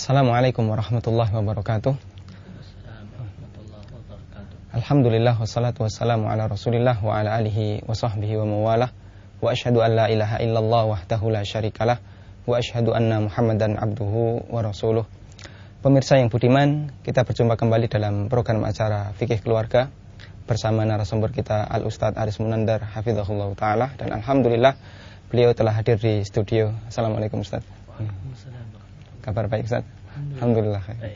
Assalamualaikum warahmatullahi wabarakatuh. Alhamdulillah wassalatu wassalamu ala Rasulillah wa ala alihi wa sahbihi wa mawalah. Wa asyhadu an la ilaha illallah wahdahu la syarikalah wa asyhadu anna Muhammadan abduhu wa rasuluh. Pemirsa yang budiman, kita berjumpa kembali dalam program acara Fikih Keluarga bersama narasumber kita Al-Ustadz Aris Munandar hafizahullah ta'ala. Dan alhamdulillah beliau telah hadir di studio. Assalamualaikum Ustadz. Waalaikumsalam. Kabar baik Ustadz? Alhamdulillah. Baik.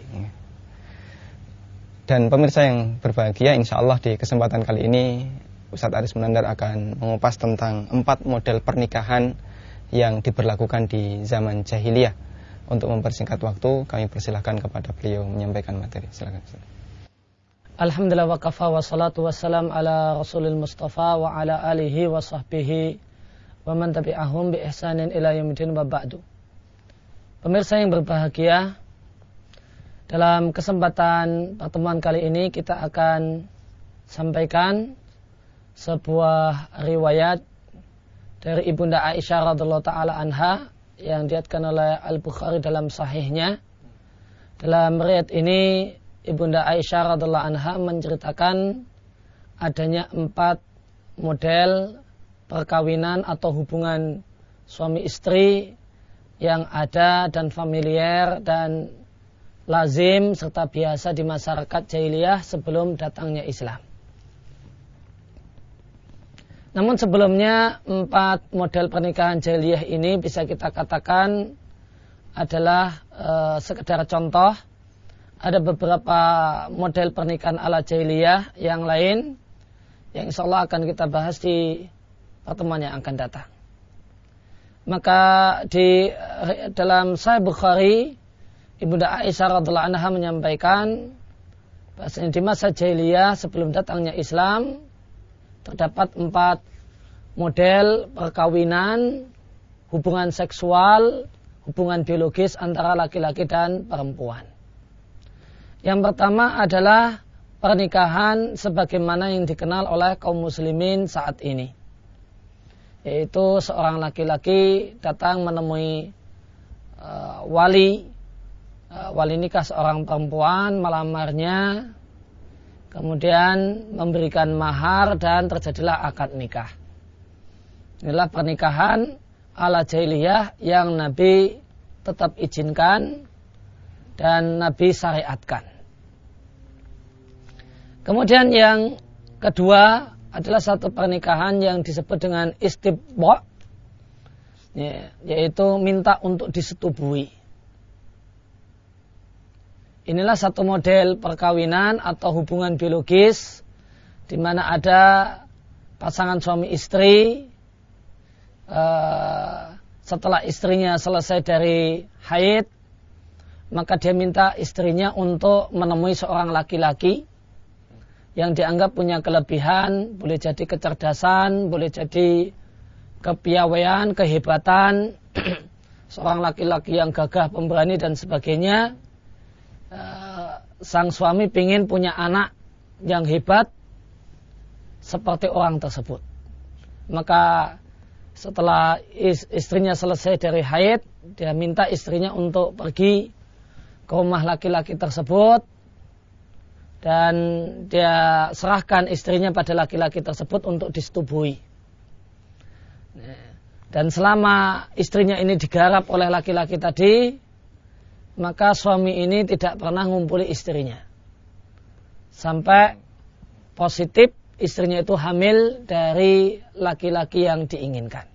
Dan pemirsa yang berbahagia, insyaallah di kesempatan kali ini Ustadz Aris Munandar akan mengupas tentang 4 model pernikahan yang diberlakukan di zaman jahiliyah. Untuk mempersingkat waktu, kami persilahkan kepada beliau menyampaikan materi. Silakan Ustadz. Alhamdulillah wa kafa wa salatu wassalam ala Rasulil Mustafa wa ala alihi wa sahbihi wa man tabi'ahum bi ihsanin ila yaumil wa ba'du. Pemirsa yang berbahagia, dalam kesempatan pertemuan kali ini kita akan sampaikan sebuah riwayat dari Ibunda Aisyah radhiyallahu taala anha yang diriwayatkan oleh Al-Bukhari dalam sahihnya. Dalam riwayat ini Ibunda Aisyah radhiyallahu anha menceritakan adanya 4 model perkawinan atau hubungan suami istri yang ada dan familiar dan lazim serta biasa di masyarakat jahiliyah sebelum datangnya Islam. Namun sebelumnya 4 model pernikahan jahiliyah ini bisa kita katakan adalah sekedar contoh. Ada beberapa model pernikahan ala jahiliyah yang lain yang insyaallah akan kita bahas di pertemuan yang akan datang. Maka di dalam Sahih Bukhari, Ibunda Aisyah radhiyallahu anha menyampaikan bahwa di masa jahiliyah sebelum datangnya Islam terdapat 4 model perkawinan, hubungan seksual, hubungan biologis antara laki-laki dan perempuan. Yang pertama adalah pernikahan sebagaimana yang dikenal oleh kaum muslimin saat ini. Yaitu seorang laki-laki datang menemui wali nikah seorang perempuan, melamarnya, kemudian memberikan mahar dan terjadilah akad nikah. Inilah pernikahan ala jahiliyah yang Nabi tetap izinkan dan Nabi syariatkan. Kemudian yang kedua adalah satu pernikahan yang disebut dengan istibdha, yaitu minta untuk disetubui. Inilah satu model perkawinan atau hubungan biologis di mana ada pasangan suami istri, setelah istrinya selesai dari haid, maka dia minta istrinya untuk menemui seorang laki-laki yang dianggap punya kelebihan, boleh jadi kecerdasan, boleh jadi kepiawaian, kehebatan, seorang laki-laki yang gagah, pemberani dan sebagainya. Sang suami ingin punya anak yang hebat seperti orang tersebut. Maka setelah istrinya selesai dari haid, dia minta istrinya untuk pergi ke rumah laki-laki tersebut dan dia serahkan istrinya pada laki-laki tersebut untuk disetubui. Dan selama istrinya ini digarap oleh laki-laki tadi, maka suami ini tidak pernah ngumpuli istrinya. Sampai positif istrinya itu hamil dari laki-laki yang diinginkan.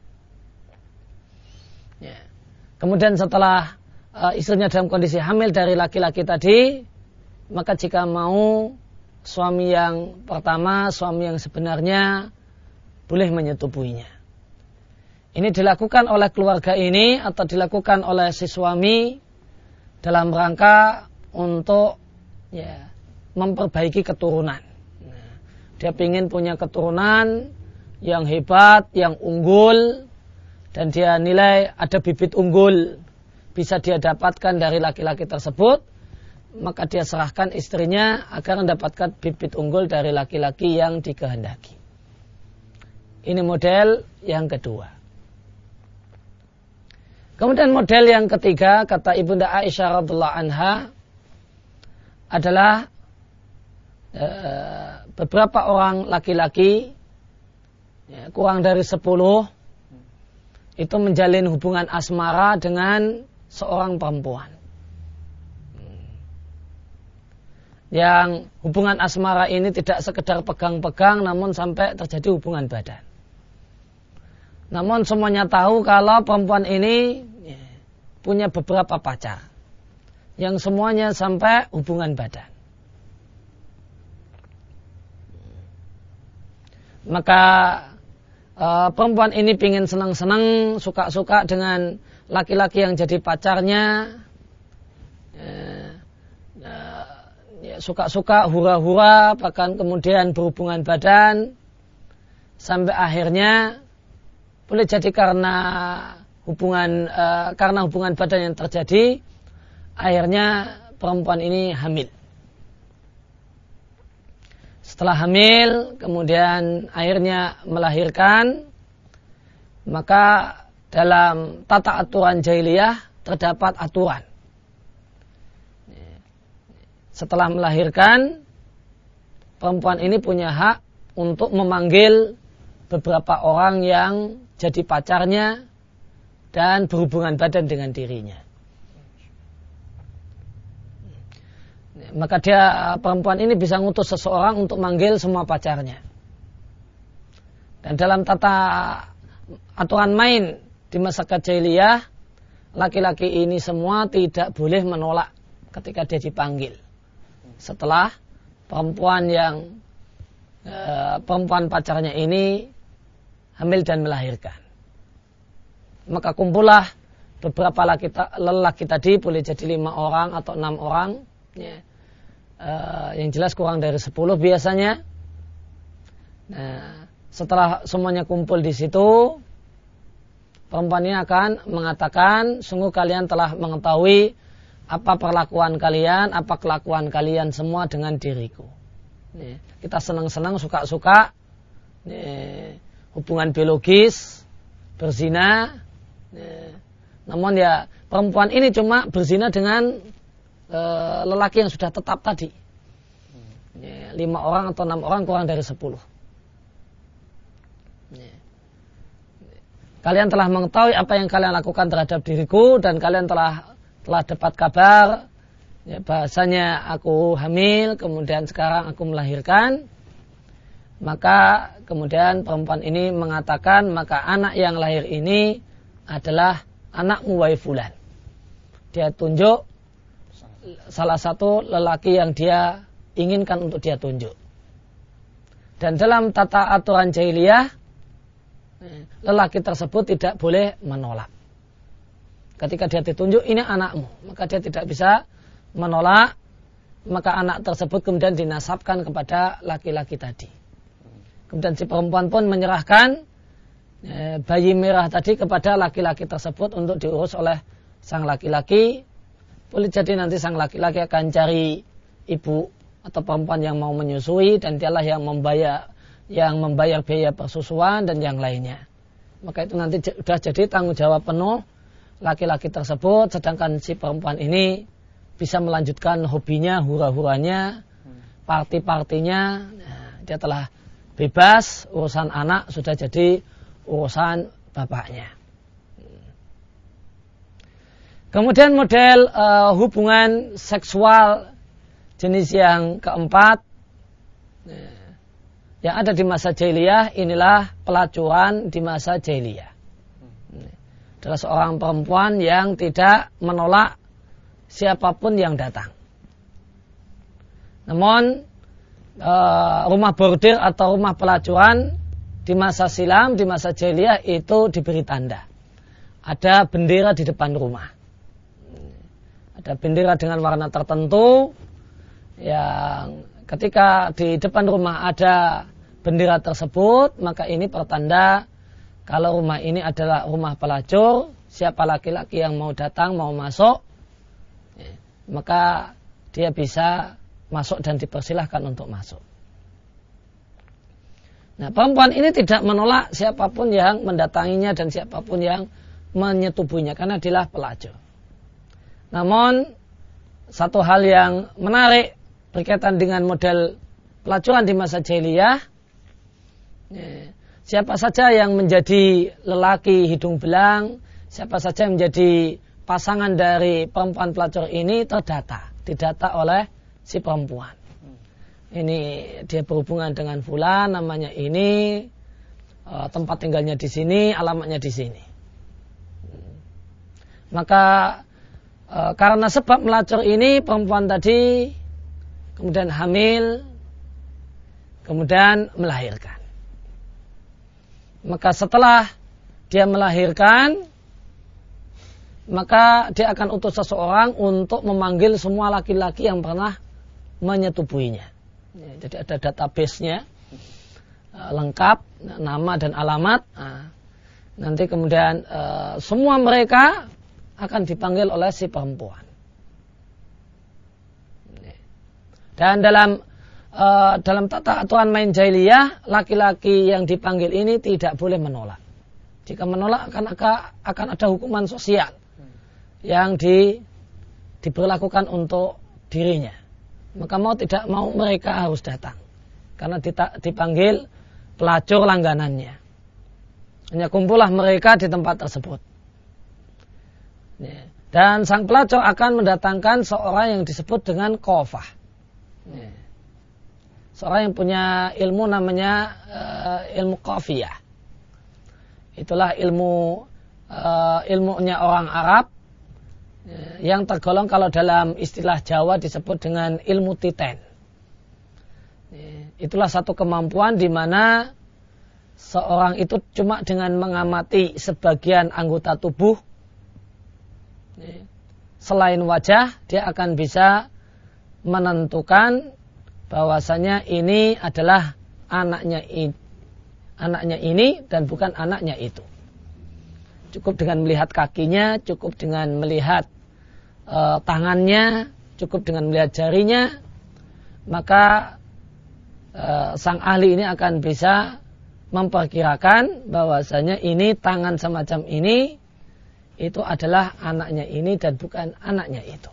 Kemudian setelah istrinya dalam kondisi hamil dari laki-laki tadi, maka jika mau suami yang pertama, suami yang sebenarnya boleh menyetubuinya. Ini dilakukan oleh keluarga ini atau dilakukan oleh si suami dalam rangka untuk memperbaiki keturunan. Dia ingin punya keturunan yang hebat, yang unggul, dan dia nilai ada bibit unggul bisa dia dapatkan dari laki-laki tersebut, maka dia serahkan istrinya agar mendapatkan bibit unggul dari laki-laki yang dikehendaki. Ini model yang kedua. Kemudian model yang ketiga, kata Ibunda Aisyah radhiyallahu anha, adalah beberapa orang laki-laki, kurang dari 10, itu menjalin hubungan asmara dengan seorang perempuan. Yang hubungan asmara ini tidak sekedar pegang-pegang, namun sampai terjadi hubungan badan. Namun semuanya tahu kalau perempuan ini punya beberapa pacar, yang semuanya sampai hubungan badan. Maka perempuan ini pingin senang-senang, suka-suka dengan laki-laki yang jadi pacarnya, suka-suka, hura-hura, bahkan kemudian berhubungan badan, sampai akhirnya boleh jadi karena hubungan badan yang terjadi, akhirnya perempuan ini hamil. Setelah hamil, kemudian akhirnya melahirkan, maka dalam tata aturan jahiliyah terdapat aturan. Setelah melahirkan, perempuan ini punya hak untuk memanggil beberapa orang yang jadi pacarnya dan berhubungan badan dengan dirinya. Maka perempuan ini bisa ngutus seseorang untuk manggil semua pacarnya. Dan dalam tata aturan main di masa jahiliyah, laki-laki ini semua tidak boleh menolak ketika dia dipanggil. Setelah perempuan pacarnya ini hamil dan melahirkan, maka kumpullah beberapa lelaki tadi, boleh jadi 5 orang atau 6 orang, ya. Yang jelas kurang dari 10 biasanya. Nah, setelah semuanya kumpul di situ, perempuan ini akan mengatakan, sungguh kalian telah mengetahui apa perlakuan kalian, apa kelakuan kalian semua dengan diriku. Ya. Kita senang-senang, suka-suka, ya, hubungan biologis, berzina. Namun ya perempuan ini cuma berzina dengan lelaki yang sudah tetap tadi. 5 orang atau 6 orang, kurang dari 10. Kalian telah mengetahui apa yang kalian lakukan terhadap diriku, dan kalian telah dapat kabar, ya, bahasanya aku hamil, kemudian sekarang aku melahirkan. Maka kemudian perempuan ini mengatakan, maka anak yang lahir ini adalah anakmu wahai fulan. Dia tunjuk salah satu lelaki yang dia inginkan untuk dia tunjuk. Dan dalam tata aturan jahiliyah, lelaki tersebut tidak boleh menolak. Ketika dia ditunjuk, ini anakmu, maka dia tidak bisa menolak. Maka anak tersebut kemudian dinasabkan kepada laki-laki tadi. Kemudian si perempuan pun menyerahkan bayi merah tadi kepada laki-laki tersebut untuk diurus oleh sang laki-laki. Boleh jadi nanti sang laki-laki akan cari ibu atau perempuan yang mau menyusui, dan dialah yang membayar biaya persusuan dan yang lainnya. Maka itu nanti sudah jadi tanggung jawab penuh laki-laki tersebut, sedangkan si perempuan ini bisa melanjutkan hobinya, hura-huranya, party-partinya. Nah, dia telah bebas, urusan anak sudah jadi urusan bapaknya. Kemudian model hubungan seksual jenis yang keempat yang ada di masa jahiliyah, inilah pelacuran di masa jahiliyah. Adalah seorang perempuan yang tidak menolak siapapun yang datang. Namun rumah bordir atau rumah pelacuran di masa silam, di masa jahiliyah itu diberi tanda. Ada bendera di depan rumah. Ada bendera dengan warna tertentu, yang ketika di depan rumah ada bendera tersebut, maka ini pertanda kalau rumah ini adalah rumah pelacur. Siapa laki-laki yang mau datang, mau masuk, maka dia bisa masuk dan dipersilahkan untuk masuk. Nah, perempuan ini tidak menolak siapapun yang mendatanginya dan siapapun yang menyetubuhinya karena dialah pelacur. Namun satu hal yang menarik berkaitan dengan model pelacuran di masa jahiliyah, siapa saja yang menjadi lelaki hidung belang, siapa saja yang menjadi pasangan dari perempuan pelacur ini didata oleh si perempuan. Ini dia berhubungan dengan fulan, namanya ini, tempat tinggalnya di sini, alamatnya di sini. Maka karena sebab melacur ini perempuan tadi kemudian hamil, kemudian melahirkan. Maka setelah dia melahirkan, maka dia akan utus seseorang untuk memanggil semua laki-laki yang pernah menyetubuhinya. Jadi ada database-nya lengkap, nama dan alamat. Nanti kemudian semua mereka akan dipanggil oleh si perempuan. Dan dalam tata aturan main jahiliyah, laki-laki yang dipanggil ini tidak boleh menolak. Jika menolak akan ada hukuman sosial yang diberlakukan untuk dirinya. Maka mau tidak mau mereka harus datang karena dipanggil pelacur langganannya. Hanya kumpullah mereka di tempat tersebut. Dan sang pelacur akan mendatangkan seorang yang disebut dengan qafah. Seorang yang punya ilmu namanya ilmu qafiyah. Itulah ilmunya orang Arab yang tergolong kalau dalam istilah Jawa disebut dengan ilmu titen. Itulah satu kemampuan di mana seorang itu cuma dengan mengamati sebagian anggota tubuh selain wajah, dia akan bisa menentukan bahwasanya ini adalah anaknya ini dan bukan anaknya itu. Cukup dengan melihat kakinya, cukup dengan melihat tangannya, cukup dengan melihat jarinya, maka sang ahli ini akan bisa memperkirakan bahwasanya ini tangan semacam ini itu adalah anaknya ini dan bukan anaknya itu.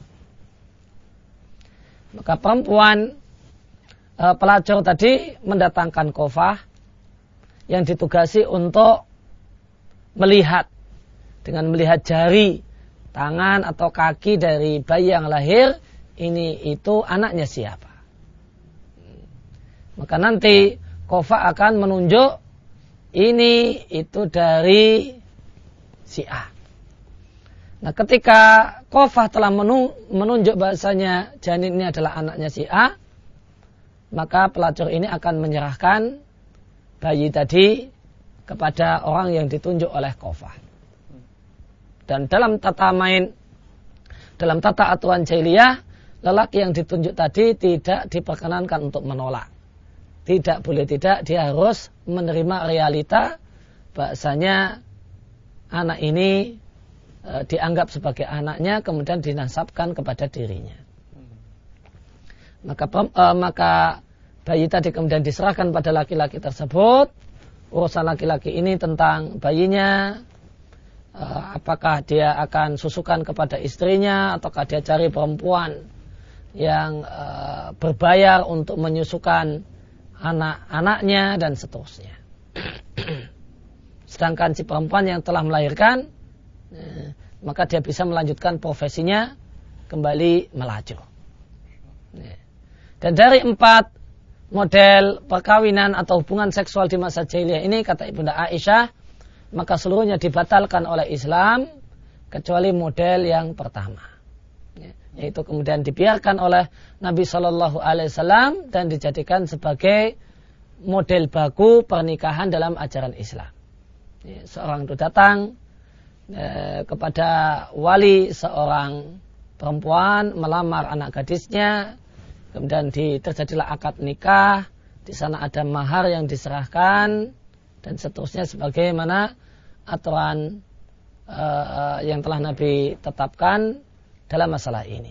Maka perempuan pelacur tadi mendatangkan qafah yang ditugasi untuk melihat dengan melihat jari, tangan atau kaki dari bayi yang lahir, ini itu anaknya siapa. Maka nanti qafah akan menunjuk ini itu dari si A. Nah, ketika qafah telah menunjuk bahasanya janin ini adalah anaknya si A, maka pelacur ini akan menyerahkan bayi tadi kepada orang yang ditunjuk oleh qafah. Dan dalam tata aturan jahiliyah, lelaki yang ditunjuk tadi tidak diperkenankan untuk menolak. Tidak boleh tidak, dia harus menerima realita bahasanya anak ini dianggap sebagai anaknya, kemudian dinasabkan kepada dirinya. Maka bayi tadi kemudian diserahkan pada laki-laki tersebut. Urusan laki-laki ini tentang bayinya, apakah dia akan susukan kepada istrinya, ataukah dia cari perempuan yang berbayar untuk menyusukan anak-anaknya, dan seterusnya. Sedangkan si perempuan yang telah melahirkan, maka dia bisa melanjutkan profesinya kembali melacur. Dan dari 4 model perkawinan atau hubungan seksual di masa jahiliyah ini, kata Ibunda Aisyah, maka seluruhnya dibatalkan oleh Islam kecuali model yang pertama, yaitu kemudian dibiarkan oleh Nabi Shallallahu Alaihi Wasallam dan dijadikan sebagai model baku pernikahan dalam ajaran Islam. Seorang itu datang kepada wali seorang perempuan melamar anak gadisnya, kemudian terjadilah akad nikah, di sana ada mahar yang diserahkan dan seterusnya sebagaimana aturan yang telah Nabi tetapkan dalam masalah ini.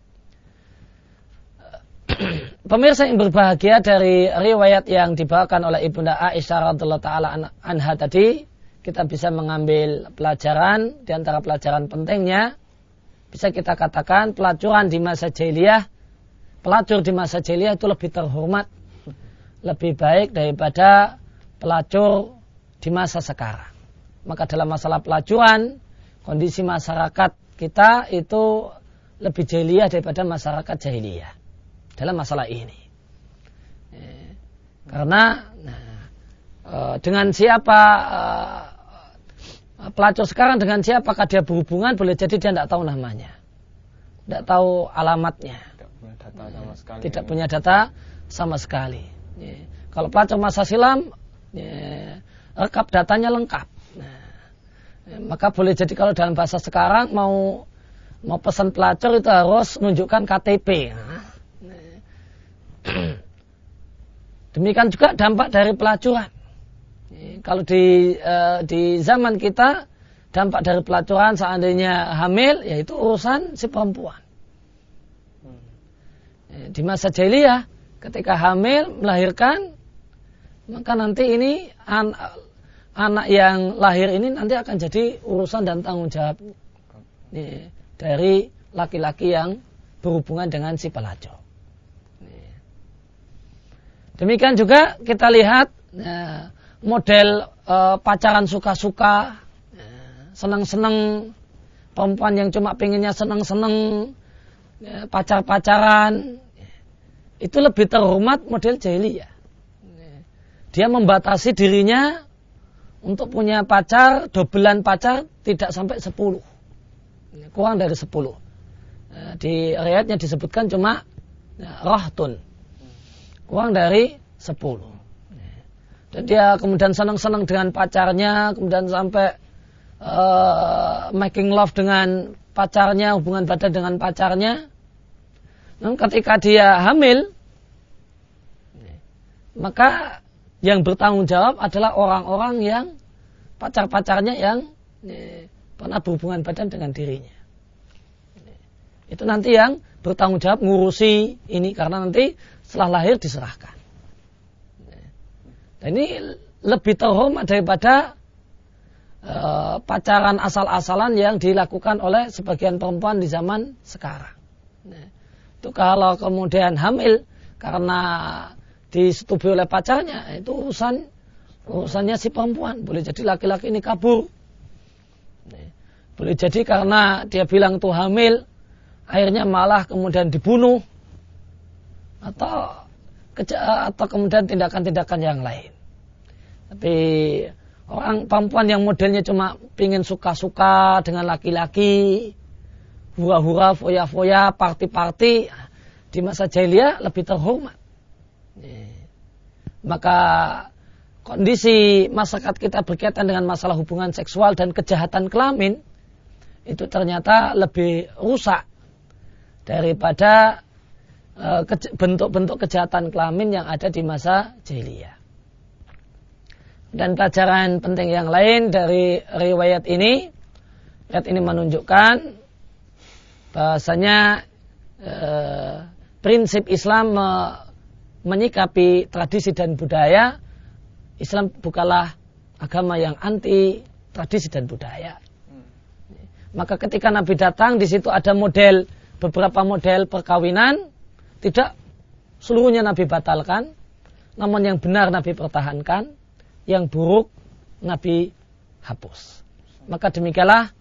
Pemirsa yang berbahagia, dari riwayat yang dibawakan oleh Ibunda Aisyah radhiyallahu taala anha tadi, kita bisa mengambil pelajaran. Di antara pelajaran pentingnya, bisa kita katakan pelacur di masa jahiliyah itu lebih terhormat, lebih baik daripada pelacur di masa sekarang. Maka dalam masalah pelacuran, kondisi masyarakat kita itu lebih jahiliyah daripada masyarakat jahiliyah dalam masalah ini. Karena dengan siapa pelacur sekarang, dengan siapakah dia berhubungan, boleh jadi dia tidak tahu namanya, tidak tahu alamatnya, tidak punya data sama sekali. Kalau pelacur masa silam, rekap datanya lengkap. Maka boleh jadi kalau dalam bahasa sekarang mau pesan pelacur itu harus menunjukkan KTP. Demikian juga dampak dari pelacuran. Kalau di zaman kita, dampak dari pelacuran seandainya hamil, yaitu urusan si perempuan. Di masa jahiliyah, ketika hamil melahirkan, maka nanti ini anak yang lahir ini nanti akan jadi urusan dan tanggung jawab dari laki-laki yang berhubungan dengan si pelacur. Demikian juga kita lihat model pacaran suka-suka, senang-senang, perempuan yang cuma pengennya senang-senang, pacar-pacaran, itu lebih terhormat model jahiliyah. Dia membatasi dirinya untuk punya pacar, dobelan pacar tidak sampai 10, kurang dari 10. Di riwayatnya disebutkan cuma rahtun, kurang dari 10. Dan dia kemudian senang-senang dengan pacarnya, kemudian sampai making love dengan pacarnya, hubungan badan dengan pacarnya. Namun ketika dia hamil, maka yang bertanggung jawab adalah orang-orang yang pacar-pacarnya yang pernah berhubungan badan dengan dirinya. Itu nanti yang bertanggung jawab ngurusi ini, karena nanti setelah lahir diserahkan. Dan ini lebih terhormat daripada pacaran asal-asalan yang dilakukan oleh sebagian perempuan di zaman sekarang. Itu kalau kemudian hamil karena disetujui oleh pacarnya, itu urusannya si perempuan. Boleh jadi laki-laki ini kabur. Boleh jadi karena dia bilang itu hamil, akhirnya malah kemudian dibunuh, atau kemudian tindakan-tindakan yang lain. Tapi orang perempuan yang modelnya cuma pingin suka-suka dengan laki-laki, hura-hura, foya-foya, party-party, di masa jahiliyah lebih terhormat. Maka kondisi masyarakat kita berkaitan dengan masalah hubungan seksual dan kejahatan kelamin itu ternyata lebih rusak daripada bentuk-bentuk kejahatan kelamin yang ada di masa jahiliyah. Dan pelajaran penting yang lain dari riwayat ini menunjukkan bahasanya prinsip Islam menyikapi tradisi dan budaya. Islam bukanlah agama yang anti tradisi dan budaya. Maka ketika Nabi datang, di situ ada beberapa model perkawinan, tidak seluruhnya Nabi batalkan, namun yang benar Nabi pertahankan, yang buruk Nabi hapus. Maka demikianlah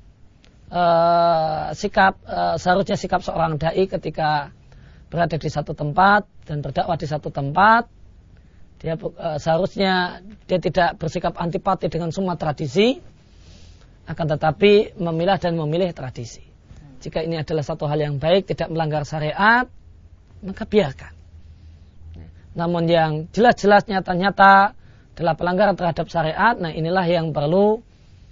seharusnya sikap seorang dai ketika berada di satu tempat dan berdakwah di satu tempat. Dia seharusnya dia tidak bersikap antipati dengan semua tradisi, akan tetapi memilah dan memilih tradisi. Jika ini adalah satu hal yang baik, tidak melanggar syariat, maka biarkan. Namun yang jelas-jelas nyata-nyata adalah pelanggaran terhadap syariat, nah inilah yang perlu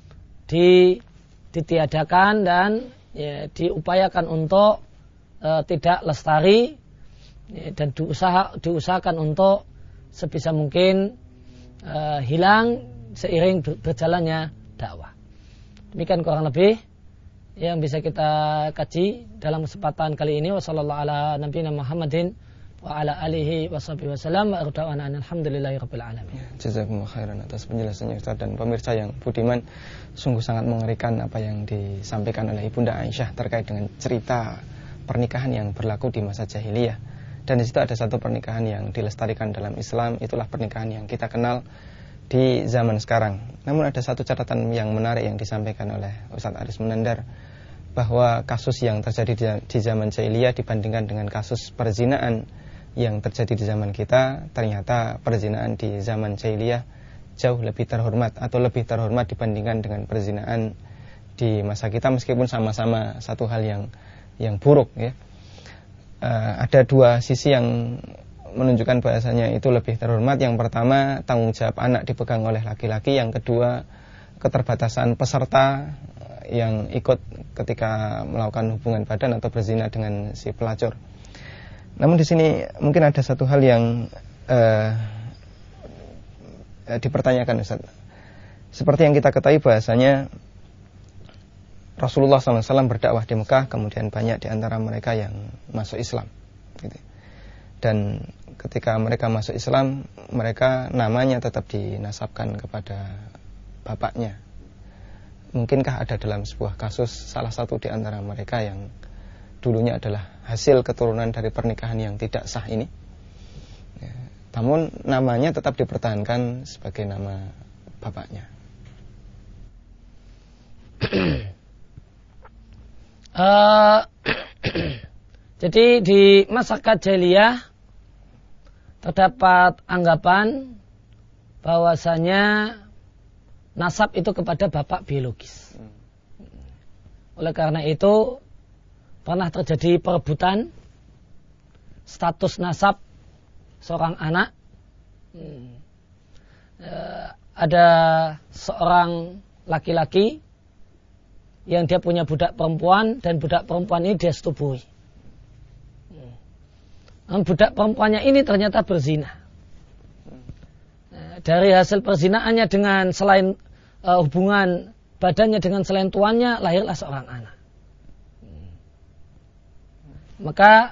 ditiadakan dan diupayakan untuk tidak lestari, dan diusahakan untuk sebisa mungkin hilang seiring berjalannya dakwah. Demikian kurang lebih yang bisa kita kaji dalam kesempatan kali ini. Wassallallahu ala nabiyina Muhammadin wa wa ala alihi wa sahbihi wasallam wa arda'ana alhamdulillahi rabbil alamin. Jazakumullah khairan atas penjelasannya Ustaz. Dan pemirsa yang budiman, sungguh sangat mengerikan apa yang disampaikan oleh Ibunda Aisyah terkait dengan cerita pernikahan yang berlaku di masa jahiliyah. Dan di situ ada satu pernikahan yang dilestarikan dalam Islam, itulah pernikahan yang kita kenal di zaman sekarang. Namun ada satu catatan yang menarik yang disampaikan oleh Ustaz Aris Munandar, bahwa kasus yang terjadi di zaman jahiliyah dibandingkan dengan kasus perzinaan yang terjadi di zaman kita, ternyata perzinaan di zaman jahiliyah jauh lebih terhormat atau lebih terhormat dibandingkan dengan perzinaan di masa kita, meskipun sama-sama satu hal yang buruk ya. Ada dua sisi yang menunjukkan bahasanya itu lebih terhormat. Yang pertama, tanggung jawab anak dipegang oleh laki-laki. Yang kedua, keterbatasan peserta yang ikut ketika melakukan hubungan badan atau berzina dengan si pelacur. Namun di sini mungkin ada satu hal yang dipertanyakan, Ustaz. Seperti yang kita ketahui bahasanya Rasulullah SAW berdakwah di Mekah, kemudian banyak di antara mereka yang masuk Islam gitu. Dan ketika mereka masuk Islam, mereka namanya tetap dinasabkan kepada bapaknya. Mungkinkah ada dalam sebuah kasus salah satu di antara mereka yang dulunya adalah hasil keturunan dari pernikahan yang tidak sah ini, ya, namun namanya tetap dipertahankan sebagai nama bapaknya? Jadi di masyarakat jahiliyah terdapat anggapan bahwasanya nasab itu kepada bapak biologis. Oleh karena itu pernah terjadi perebutan status nasab seorang anak. Ada seorang laki-laki yang dia punya budak perempuan, dan budak perempuan ini dia setubuhi. Dan budak perempuannya ini ternyata berzina. Dari hasil perzinaannya dengan selain hubungan badannya dengan selain tuannya, lahirlah seorang anak. Maka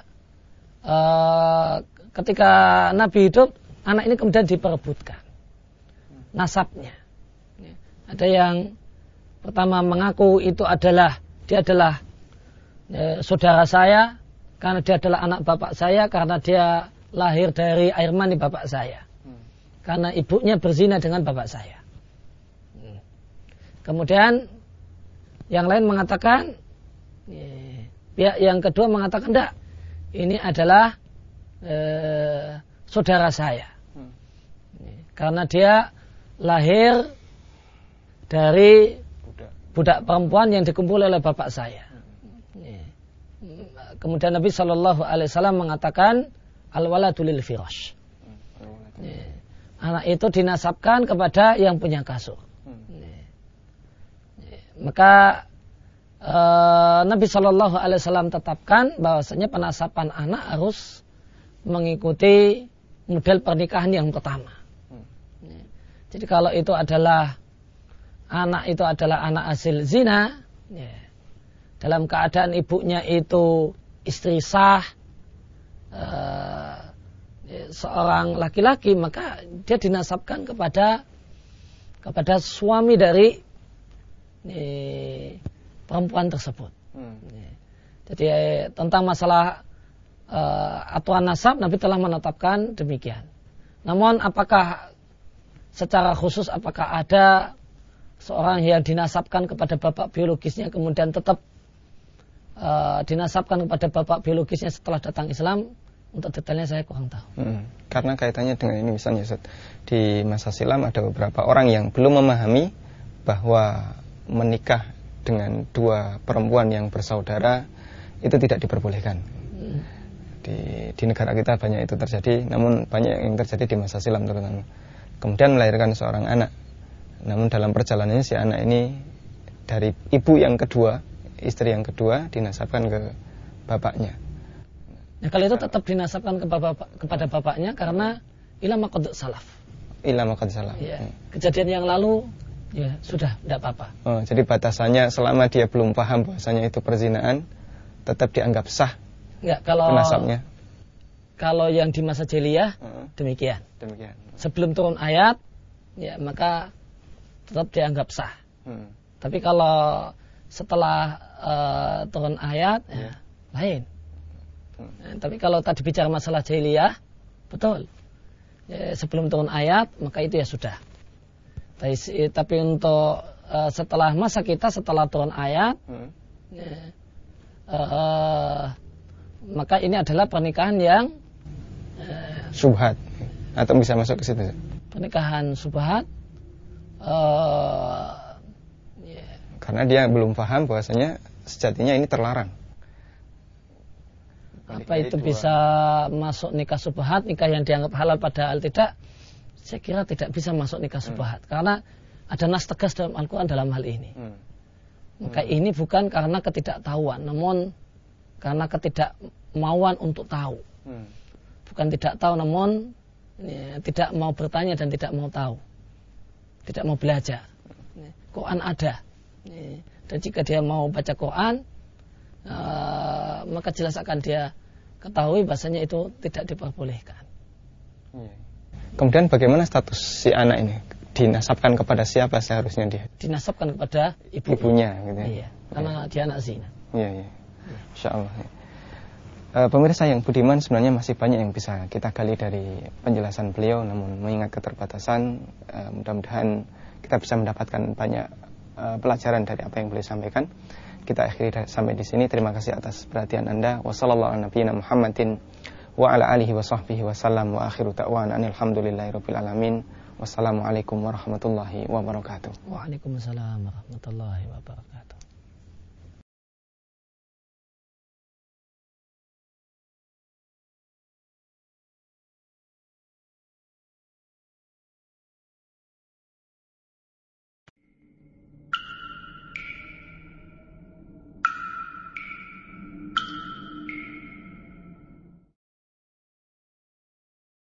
ketika Nabi hidup, anak ini kemudian diperebutkan nasabnya. Ada yang pertama mengaku itu adalah dia adalah saudara saya karena dia adalah anak bapak saya, karena dia lahir dari air mani bapak saya, karena ibunya berzina dengan bapak saya. Kemudian yang lain mengatakan, pihak yang kedua mengatakan enggak, ini adalah saudara saya, karena dia lahir dari budak perempuan yang dikumpul oleh bapak saya. Kemudian Nabi SAW mengatakan al-waladu lil firash. Anak itu dinasabkan kepada yang punya kasur. Maka Nabi SAW tetapkan bahwasanya penasaban anak harus mengikuti model pernikahan yang pertama. Jadi kalau itu adalah anak itu adalah anak hasil zina, ya, dalam keadaan ibunya itu istri sah, seorang laki-laki, maka dia dinasabkan kepada suami dari perempuan tersebut. Jadi tentang masalah aturan nasab, Nabi telah menetapkan demikian. Namun apakah secara khusus apakah ada seorang yang dinasabkan kepada bapak biologisnya kemudian tetap dinasabkan kepada bapak biologisnya setelah datang Islam, untuk detailnya saya kurang tahu. Karena kaitannya dengan ini, misalnya Ustaz, di masa silam ada beberapa orang yang belum memahami bahwa menikah dengan dua perempuan yang bersaudara itu tidak diperbolehkan. Di negara kita banyak itu terjadi, namun banyak yang terjadi di masa silam terutama. Kemudian melahirkan seorang anak. Namun dalam perjalanannya si anak ini dari ibu yang kedua, istri yang kedua, dinasabkan ke bapaknya. Nah, kalau itu tetap dinasabkan kepada bapaknya karena ilama qad salaf. Ilama qad salaf. Ya, kejadian yang lalu ya sudah tidak apa-apa. Oh, jadi batasannya selama dia belum paham bahwasanya itu perzinaan, tetap dianggap sah. Enggak, kalau penasabnya. kalau yang di masa jahiliyah demikian. Sebelum turun ayat, ya maka tetap dianggap sah. Tapi kalau setelah turun ayat, ya, lain. Tapi kalau tadi bicara masalah jahiliyah, betul. Ya, sebelum turun ayat, maka itu ya sudah. Tapi untuk setelah masa kita, setelah turun ayat, ya, maka ini adalah pernikahan yang syubhat, atau bisa masuk ke situ. Pernikahan syubhat, karena dia belum paham bahwasanya sejatinya ini terlarang. Apa itu bisa masuk nikah syubhat, nikah yang dianggap halal padahal tidak? Saya kira tidak bisa masuk nikah syubhat, karena ada nas tegas dalam Al-Quran dalam hal ini. Maka ini bukan karena ketidaktahuan, namun karena ketidakmauan untuk tahu. Bukan tidak tahu, namun ya, tidak mau bertanya dan tidak mau tahu, tidak mau belajar. Quran ada, dan jika dia mau baca Quran, maka jelas akan dia ketahui bahasanya itu tidak diperbolehkan. Kemudian bagaimana status si anak ini? Dinasabkan kepada siapa seharusnya dia? Dinasabkan kepada ibunya gitu ya? Iya, karena dia anak zina. Iya. Insyaallah. Pemirsa yang budiman, sebenarnya masih banyak yang bisa kita gali dari penjelasan beliau, namun mengingat keterbatasan, mudah-mudahan kita bisa mendapatkan banyak pelajaran dari apa yang beliau sampaikan. Kita akhiri sampai di sini. Terima kasih atas perhatian Anda. Wassallallahu ala nabiyina Muhammadin wa ala alihi wa sahbihi wa sallam, wa akhiru ta'wana alhamdulillahirabbil alamin. Wassalamualaikum warahmatullahi wabarakatuh. Waalaikumsalam warahmatullahi wabarakatuh.